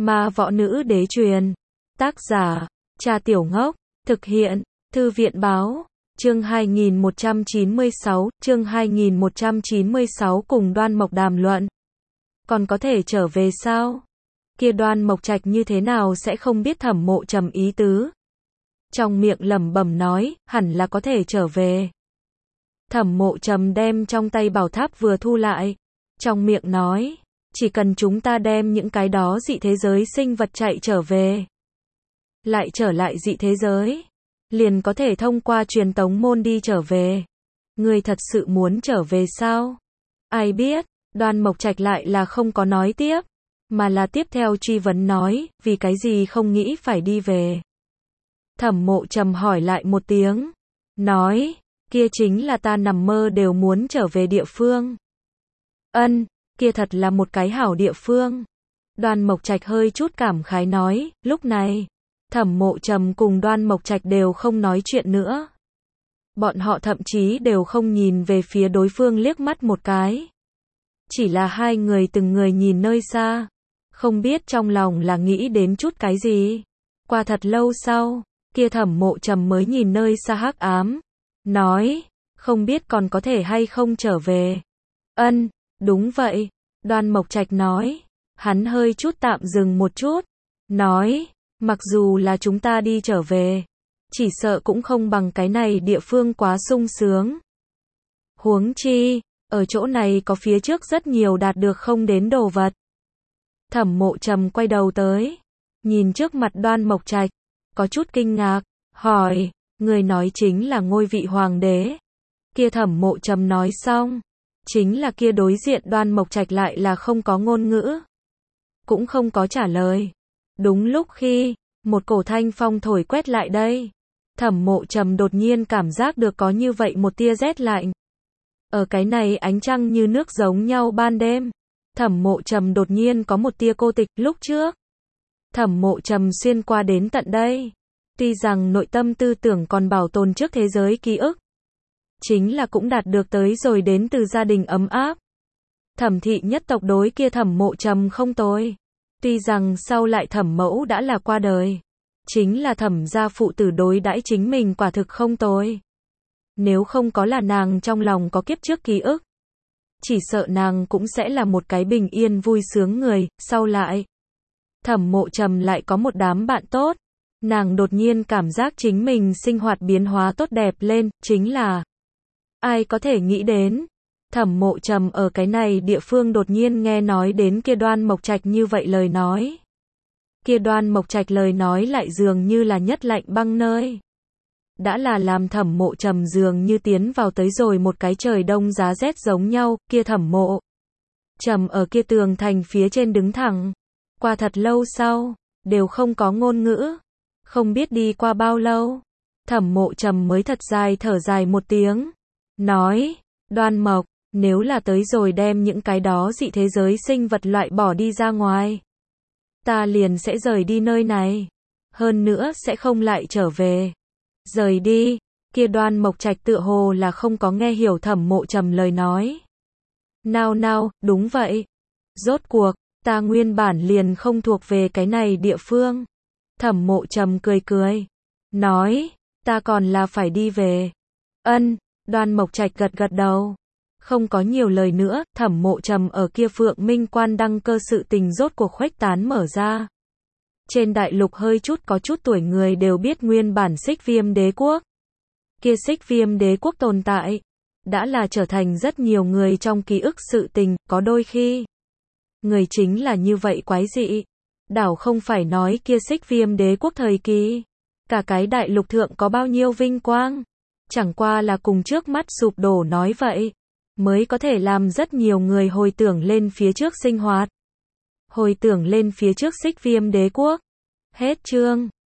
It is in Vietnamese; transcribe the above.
Ma võ nữ đế truyền. Tác giả, Cha Tiểu Ngốc. Thực hiện, Thư viện báo. Chương 2196, chương 2196 cùng Đoan Mộc đàm luận. Còn có thể trở về sao? Kia Đoan Mộc Trạch như thế nào sẽ không biết Thẩm Mộ Trầm ý tứ? Trong miệng lẩm bẩm nói, hẳn là có thể trở về. Thẩm Mộ Trầm đem trong tay bảo tháp vừa thu lại. Trong miệng nói, chỉ cần chúng ta đem những cái đó dị thế giới sinh vật chạy trở về. Lại trở lại dị thế giới. Liền có thể thông qua truyền tống môn đi trở về. Ngươi thật sự muốn trở về sao? Ai biết, Đoan Mộc Trạch lại là không có nói tiếp. Mà là tiếp theo truy vấn nói, vì cái gì không nghĩ phải đi về. Thẩm Mộ Trầm hỏi lại một tiếng. Nói, kia chính là ta nằm mơ đều muốn trở về địa phương. Ân, kia thật là một cái hảo địa phương. Đoan Mộc Trạch hơi chút cảm khái nói, lúc này, Thẩm Mộ Trầm cùng Đoan Mộc Trạch đều không nói chuyện nữa. Bọn họ thậm chí đều không nhìn về phía đối phương liếc mắt một cái. Chỉ là hai người từng người nhìn nơi xa. Không biết trong lòng là nghĩ đến chút cái gì. Qua thật lâu sau, kia Thẩm Mộ Trầm mới nhìn nơi xa hắc ám. Nói, không biết còn có thể hay không trở về. Ân, đúng vậy. Đoan Mộc Trạch nói. Hắn hơi chút tạm dừng một chút. Nói, mặc dù là chúng ta đi trở về, chỉ sợ cũng không bằng cái này địa phương quá sung sướng. Huống chi, ở chỗ này có phía trước rất nhiều đạt được không đến đồ vật. Thẩm Mộ Trầm quay đầu tới, nhìn trước mặt Đoan Mộc Trạch, có chút kinh ngạc, hỏi, người nói chính là ngôi vị hoàng đế. Kia Thẩm Mộ Trầm nói xong, chính là kia đối diện Đoan Mộc Trạch lại là không có ngôn ngữ, cũng không có trả lời. Đúng lúc khi, một cổ thanh phong thổi quét lại đây, Thẩm Mộ Trầm đột nhiên cảm giác được có như vậy một tia rét lạnh. Ở cái này ánh trăng như nước giống nhau ban đêm, Thẩm Mộ Trầm đột nhiên có một tia cô tịch. Lúc trước, Thẩm Mộ Trầm xuyên qua đến tận đây, tuy rằng nội tâm tư tưởng còn bảo tồn trước thế giới ký ức, chính là cũng đạt được tới rồi đến từ gia đình ấm áp. Thẩm thị nhất tộc đối kia Thẩm Mộ Trầm không tồi. Tuy rằng sau lại Thẩm mẫu đã là qua đời, chính là Thẩm gia phụ tử đối đãi chính mình quả thực không tồi. Nếu không có là nàng trong lòng có kiếp trước ký ức, chỉ sợ nàng cũng sẽ là một cái bình yên vui sướng người. Sau lại, Thẩm Mộ Trầm lại có một đám bạn tốt, nàng đột nhiên cảm giác chính mình sinh hoạt biến hóa tốt đẹp lên, chính là ai có thể nghĩ đến. Thẩm Mộ Trầm ở cái này địa phương đột nhiên nghe nói đến kia Đoan Mộc Trạch như vậy lời nói. Kia Đoan Mộc Trạch lời nói lại dường như là nhất lạnh băng nơi. Đã là làm Thẩm Mộ Trầm dường như tiến vào tới rồi một cái trời đông giá rét giống nhau. Kia Thẩm Mộ Trầm ở kia tường thành phía trên đứng thẳng. Qua thật lâu sau, đều không có ngôn ngữ. Không biết đi qua bao lâu, Thẩm Mộ Trầm mới thật dài thở dài một tiếng. Nói, Đoan Mộc, nếu là tới rồi đem những cái đó dị thế giới sinh vật loại bỏ đi ra ngoài, ta liền sẽ rời đi nơi này. Hơn nữa sẽ không lại trở về. Rời đi, kia Đoan Mộc Trạch tựa hồ là không có nghe hiểu Thẩm Mộ Trầm lời nói. Nào, đúng vậy. Rốt cuộc, ta nguyên bản liền không thuộc về cái này địa phương. Thẩm Mộ Trầm cười. Nói, ta còn là phải đi về. Ân, Đoan Mộc Trạch gật đầu. Không có nhiều lời nữa. Thẩm Mộ Trầm ở kia Phượng Minh Quan đăng cơ sự tình rốt cuộc khuếch tán mở ra. Trên đại lục hơi chút có chút tuổi người đều biết nguyên bản Xích Viêm Đế Quốc. Kia Xích Viêm Đế Quốc tồn tại, đã là trở thành rất nhiều người trong ký ức sự tình. Có đôi khi, người chính là như vậy quái dị. Đảo không phải nói kia Xích Viêm Đế Quốc thời kỳ, cả cái đại lục thượng có bao nhiêu vinh quang, chẳng qua là cùng trước mắt sụp đổ nói vậy, mới có thể làm rất nhiều người hồi tưởng lên phía trước sinh hoạt. Hồi tưởng lên phía trước Xích Viêm Đế Quốc. Hết chương.